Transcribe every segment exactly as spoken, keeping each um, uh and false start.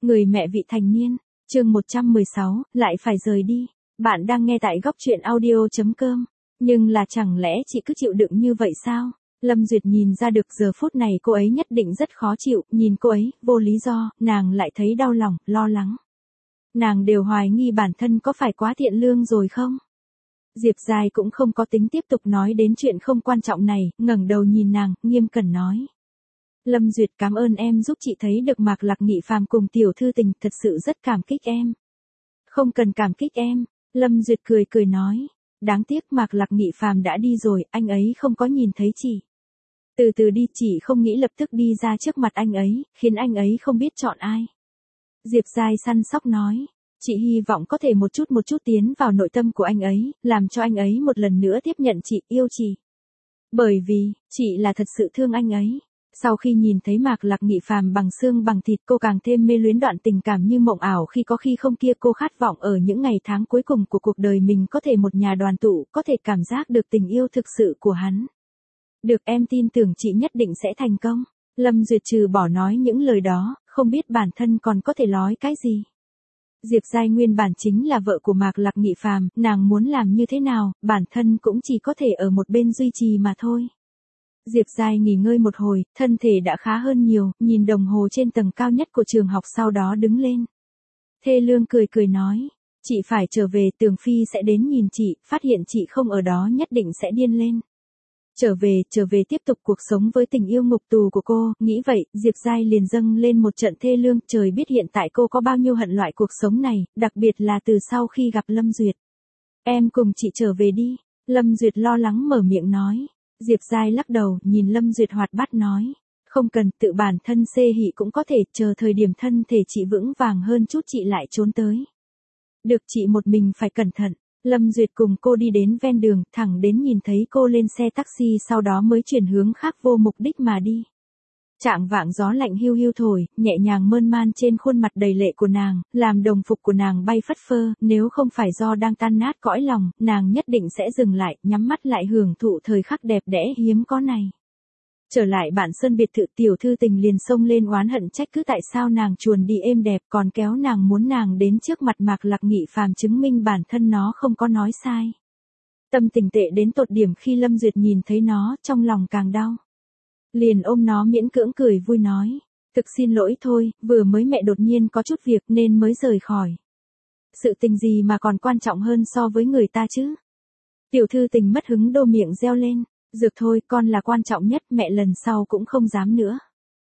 Người mẹ vị thành niên, chương một trăm mười sáu, lại phải rời đi. Bạn đang nghe tại góc truyện audio.com. Nhưng là chẳng lẽ chị cứ chịu đựng như vậy sao? Lâm Duyệt nhìn ra được giờ phút này cô ấy nhất định rất khó chịu, nhìn cô ấy, vô lý do, nàng lại thấy đau lòng, lo lắng. Nàng đều hoài nghi bản thân có phải quá thiện lương rồi không? Diệp Giai cũng không có tính tiếp tục nói đến chuyện không quan trọng này, ngẩng đầu nhìn nàng, nghiêm cẩn nói. Lâm Duyệt cảm ơn em giúp chị thấy được Mạc Lạc Nghị Phàm cùng tiểu thư tình, thật sự rất cảm kích em. Không cần cảm kích em, Lâm Duyệt cười cười nói. Đáng tiếc Mạc Lạc Nghị Phàm đã đi rồi, anh ấy không có nhìn thấy chị. Từ từ đi, chị không nghĩ lập tức đi ra trước mặt anh ấy, khiến anh ấy không biết chọn ai. Diệp Giai săn sóc nói. Chị hy vọng có thể một chút một chút tiến vào nội tâm của anh ấy, làm cho anh ấy một lần nữa tiếp nhận chị, yêu chị. Bởi vì, chị là thật sự thương anh ấy. Sau khi nhìn thấy Mạc Lạc Nghị Phàm bằng xương bằng thịt, cô càng thêm mê luyến, đoạn tình cảm như mộng ảo khi có khi không kia. Cô khát vọng ở những ngày tháng cuối cùng của cuộc đời mình có thể một nhà đoàn tụ, có thể cảm giác được tình yêu thực sự của hắn. Được, em tin tưởng chị nhất định sẽ thành công. Lâm Duyệt trừ bỏ nói những lời đó, không biết bản thân còn có thể nói cái gì. Diệp Giai nguyên bản chính là vợ của Mạc Lạc Nghị Phàm, nàng muốn làm như thế nào, bản thân cũng chỉ có thể ở một bên duy trì mà thôi. Diệp Giai nghỉ ngơi một hồi, thân thể đã khá hơn nhiều, nhìn đồng hồ trên tầng cao nhất của trường học, sau đó đứng lên. Thê Lương cười cười nói, chị phải trở về, Tường Phi sẽ đến nhìn chị, phát hiện chị không ở đó nhất định sẽ điên lên. Trở về, trở về tiếp tục cuộc sống với tình yêu ngục tù của cô, nghĩ vậy, Diệp Giai liền dâng lên một trận thê lương, trời biết hiện tại cô có bao nhiêu hận loại cuộc sống này, đặc biệt là từ sau khi gặp Lâm Duyệt. Em cùng chị trở về đi, Lâm Duyệt lo lắng mở miệng nói. Diệp Giai lắc đầu, nhìn Lâm Duyệt hoạt bát nói. Không cần, tự bản thân xê hị cũng có thể, chờ thời điểm thân thể chị vững vàng hơn chút chị lại trốn tới. Được, chị một mình phải cẩn thận. Lâm Duyệt cùng cô đi đến ven đường, thẳng đến nhìn thấy cô lên xe taxi, sau đó mới chuyển hướng khác vô mục đích mà đi. Trạng vạng gió lạnh hiu hiu thổi, nhẹ nhàng mơn man trên khuôn mặt đầy lệ của nàng, làm đồng phục của nàng bay phất phơ, nếu không phải do đang tan nát cõi lòng, nàng nhất định sẽ dừng lại, nhắm mắt lại hưởng thụ thời khắc đẹp đẽ hiếm có này. Trở lại bản sơn biệt thự, tiểu thư tình liền xông lên oán hận trách cứ tại sao nàng chuồn đi êm đẹp, còn kéo nàng muốn nàng đến trước mặt Mạc Lạc Nghị Phàm chứng minh bản thân nó không có nói sai. Tâm tình tệ đến tột điểm khi Lâm Duyệt nhìn thấy nó, trong lòng càng đau. Liền ôm nó miễn cưỡng cười vui nói, thực xin lỗi thôi, vừa mới mẹ đột nhiên có chút việc nên mới rời khỏi. Sự tình gì mà còn quan trọng hơn so với người ta chứ? Tiểu thư tình mất hứng đô miệng reo lên, dược thôi, con là quan trọng nhất, mẹ lần sau cũng không dám nữa.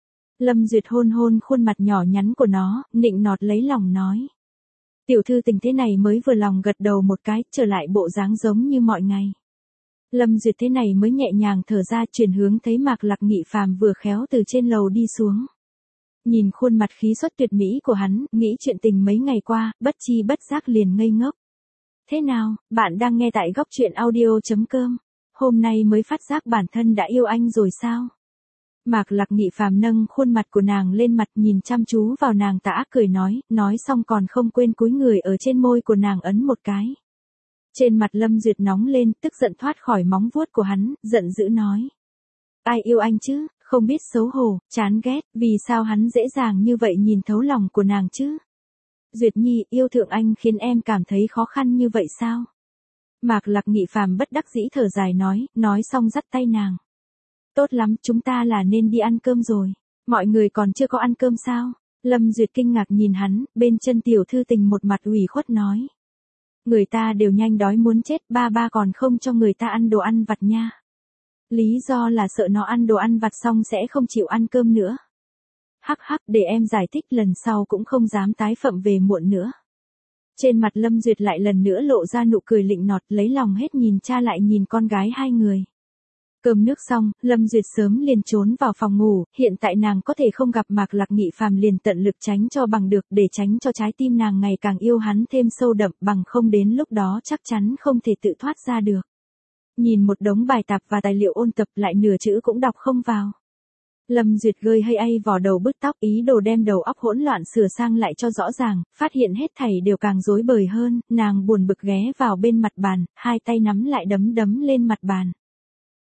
Lâm Duyệt hôn hôn khuôn mặt nhỏ nhắn của nó, nịnh nọt lấy lòng nói. Tiểu thư tình thế này mới vừa lòng gật đầu một cái, trở lại bộ dáng giống như mọi ngày. Lâm Duyệt thế này mới nhẹ nhàng thở ra, chuyển hướng thấy Mạc Lạc Nghị Phàm vừa khéo từ trên lầu đi xuống. Nhìn khuôn mặt khí xuất tuyệt mỹ của hắn, nghĩ chuyện tình mấy ngày qua, bất chi bất giác liền ngây ngốc. Thế nào, bạn đang nghe tại góc truyện audio.com. Hôm nay mới phát giác bản thân đã yêu anh rồi sao? Mạc Lạc Nghị Phàm nâng khuôn mặt của nàng lên mặt, nhìn chăm chú vào nàng tà ác cười nói, nói xong còn không quên cúi người ở trên môi của nàng ấn một cái. Trên mặt Lâm Duyệt nóng lên, tức giận thoát khỏi móng vuốt của hắn, giận dữ nói. Ai yêu anh chứ, không biết xấu hổ, chán ghét, vì sao hắn dễ dàng như vậy nhìn thấu lòng của nàng chứ? Duyệt Nhi, yêu thượng anh khiến em cảm thấy khó khăn như vậy sao? Mạc Lạc Nghị Phàm bất đắc dĩ thở dài nói, nói xong dắt tay nàng. Tốt lắm, chúng ta là nên đi ăn cơm rồi. Mọi người còn chưa có ăn cơm sao? Lâm Duyệt kinh ngạc nhìn hắn, bên chân tiểu thư tình một mặt ủy khuất nói. Người ta đều nhanh đói muốn chết, ba ba còn không cho người ta ăn đồ ăn vặt nha. Lý do là sợ nó ăn đồ ăn vặt xong sẽ không chịu ăn cơm nữa. Hắc hắc, để em giải thích, lần sau cũng không dám tái phạm về muộn nữa. Trên mặt Lâm Duyệt lại lần nữa lộ ra nụ cười lịnh nọt, lấy lòng hết nhìn cha lại nhìn con gái hai người. Cơm nước xong, Lâm Duyệt sớm liền trốn vào phòng ngủ, hiện tại nàng có thể không gặp Mạc Lạc Nghị Phàm liền tận lực tránh cho bằng được, để tránh cho trái tim nàng ngày càng yêu hắn thêm sâu đậm, bằng không đến lúc đó chắc chắn không thể tự thoát ra được. Nhìn một đống bài tập và tài liệu ôn tập, lại nửa chữ cũng đọc không vào. Lâm Duyệt gơi hay ai vò đầu bứt tóc, ý đồ đem đầu óc hỗn loạn sửa sang lại cho rõ ràng, phát hiện hết thảy đều càng rối bời hơn, nàng buồn bực ghé vào bên mặt bàn, hai tay nắm lại đấm đấm lên mặt bàn.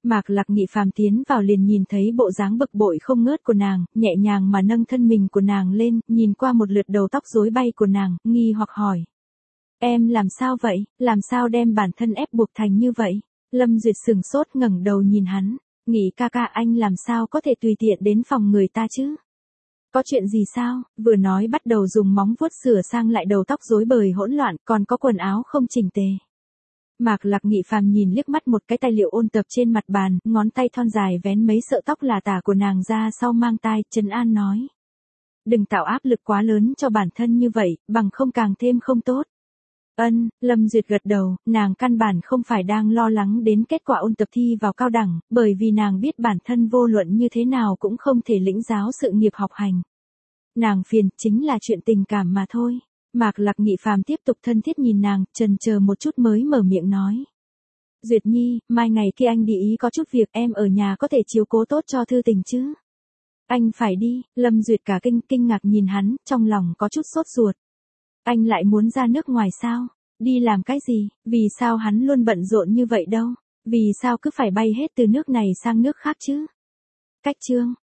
Mạc Lạc Nghị phàm tiến vào liền nhìn thấy bộ dáng bực bội không ngớt của nàng, nhẹ nhàng mà nâng thân mình của nàng lên, nhìn qua một lượt đầu tóc rối bay của nàng, nghi hoặc hỏi. Em làm sao vậy, làm sao đem bản thân ép buộc thành như vậy? Lâm Duyệt sừng sốt ngẩng đầu nhìn hắn, Nghị ca ca anh làm sao có thể tùy tiện đến phòng người ta chứ? Có chuyện gì sao? Vừa nói bắt đầu dùng móng vuốt sửa sang lại đầu tóc rối bời hỗn loạn, còn có quần áo không chỉnh tề. Mạc Lạc Nghị phàm nhìn liếc mắt một cái tài liệu ôn tập trên mặt bàn, ngón tay thon dài vén mấy sợi tóc là tả của nàng ra sau mang tai, trấn an nói. Đừng tạo áp lực quá lớn cho bản thân như vậy, bằng không càng thêm không tốt. Ân, Lâm Duyệt gật đầu, nàng căn bản không phải đang lo lắng đến kết quả ôn tập thi vào cao đẳng, bởi vì nàng biết bản thân vô luận như thế nào cũng không thể lĩnh giáo sự nghiệp học hành. Nàng phiền chính là chuyện tình cảm mà thôi. Mạc Lạc Nghị phàm tiếp tục thân thiết nhìn nàng, chần chờ một chút mới mở miệng nói. Duyệt Nhi, mai ngày kia anh đi ý có chút việc, em ở nhà có thể chiếu cố tốt cho Thư Tình chứ? Anh phải đi, Lâm Duyệt cả kinh kinh ngạc nhìn hắn, trong lòng có chút sốt ruột. Anh lại muốn ra nước ngoài sao? Đi làm cái gì? Vì sao hắn luôn bận rộn như vậy đâu? Vì sao cứ phải bay hết từ nước này sang nước khác chứ? Cách chương